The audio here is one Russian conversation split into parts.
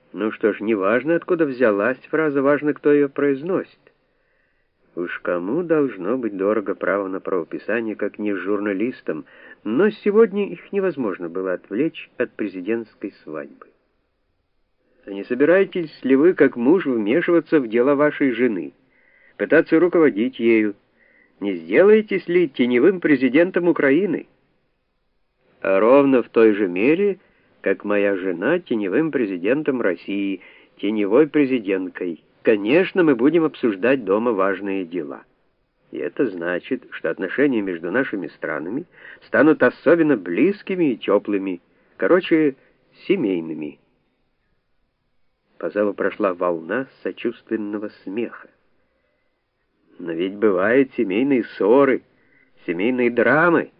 Ну что ж, не важно, откуда взялась фраза, важно, кто ее произносит. Уж кому должно быть дорого право на правописание, как не журналистам, но сегодня их невозможно было отвлечь от президентской свадьбы. А не собираетесь ли вы, как муж, вмешиваться в дела вашей жены, пытаться руководить ею? Не сделаетесь ли теневым президентом Украины? А ровно в той же мере, как моя жена теневым президентом России, теневой президенткой. Конечно, мы будем обсуждать дома важные дела. И это значит, что отношения между нашими странами станут особенно близкими и теплыми, короче, семейными. По залу прошла волна сочувственного смеха. Но ведь бывают семейные ссоры, семейные драмы.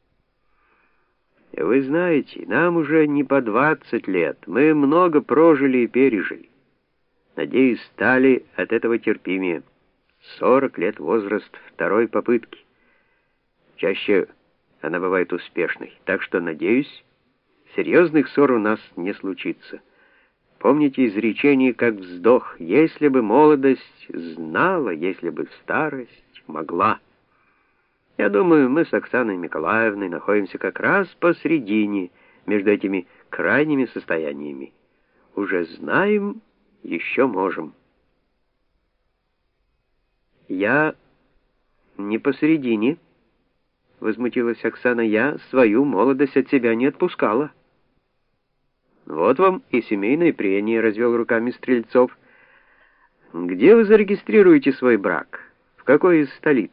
И вы знаете, нам уже не по 20 лет, мы много прожили и пережили. Надеюсь, стали от этого терпимее. 40 лет возраст второй попытки. Чаще она бывает успешной. Так что, надеюсь, серьезных ссор у нас не случится. Помните изречение как вздох: если бы молодость знала, если бы старость могла. Я думаю, мы с Оксаной Николаевной находимся как раз посредине между этими крайними состояниями. Уже знаем, еще можем. Я не посередине, возмутилась Оксана, я свою молодость от себя не отпускала. Вот вам и семейное прение, развел руками Стрельцов. Где вы зарегистрируете свой брак? В какой из столиц?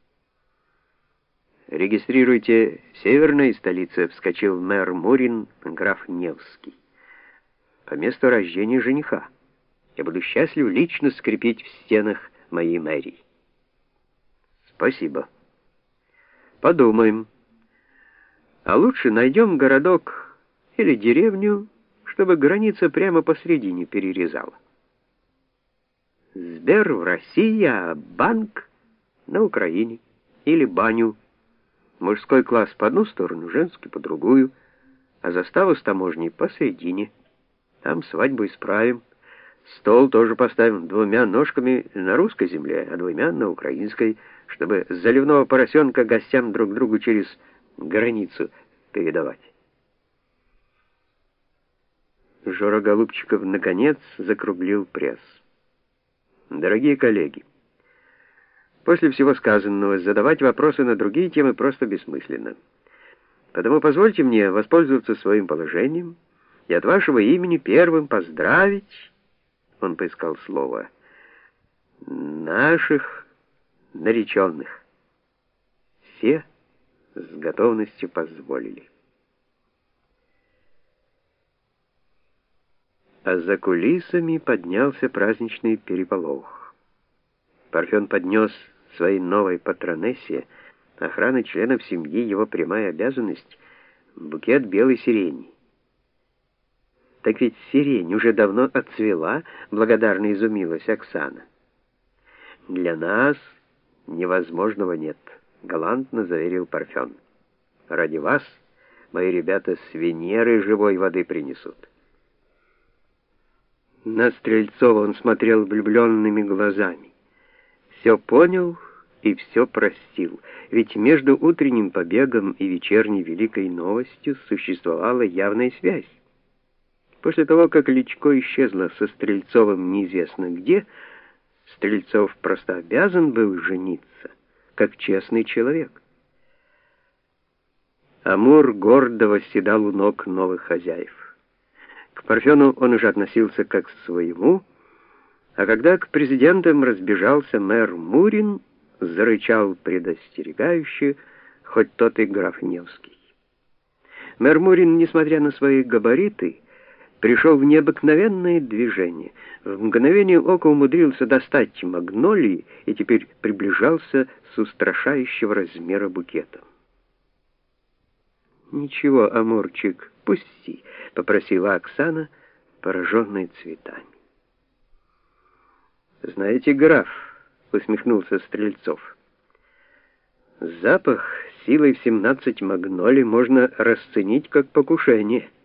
Регистрируйте в северной столице, вскочил мэр Мурин, граф Невский. По месту рождения жениха. Я буду счастлив лично скрепить в стенах моей мэрии. Спасибо. Подумаем. А лучше найдем городок или деревню, чтобы граница прямо посредине перерезала. Сбер в России, а банк на Украине. Или баню. Мужской класс по одну сторону, женский по другую, а заставу с таможней посредине. Там свадьбу исправим. Стол тоже поставим 2 ножками на русской земле, а 2 на украинской, чтобы заливного поросенка гостям друг другу через границу передавать. Жора Голубчиков наконец закруглил пресс. Дорогие коллеги, после всего сказанного задавать вопросы на другие темы просто бессмысленно. Потому позвольте мне воспользоваться своим положением и от вашего имени первым поздравить, он поискал слово, наших нареченных. Все с готовностью позволили. А за кулисами поднялся праздничный переполох. Парфен поднес своей новой патронессе, охраны членов семьи, его прямая обязанность, букет белой сирени. Так ведь сирень уже давно отцвела, благодарно изумилась Оксана. Для нас невозможного нет, галантно заверил Парфен. Ради вас мои ребята с Венеры живой воды принесут. На Стрельцова он смотрел влюбленными глазами. Все понял и все простил, ведь между утренним побегом и вечерней великой новостью существовала явная связь. После того, как Личко исчезла со Стрельцовым неизвестно где, Стрельцов просто обязан был жениться, как честный человек. Амур гордо восседал у ног новых хозяев. К Парфену он уже относился как к своему, а когда к президентам разбежался мэр Мурин, зарычал предостерегающе, хоть тот и граф Невский. Мэр Мурин, несмотря на свои габариты, пришел в необыкновенное движение. В мгновение ока умудрился достать магнолии и теперь приближался с устрашающего размера букетом. «Ничего, Амурчик, пусти», — попросила Оксана, пораженная цветами. «Знаете, граф», — усмехнулся Стрельцов, — «запах силой в 17 магнолий можно расценить как покушение».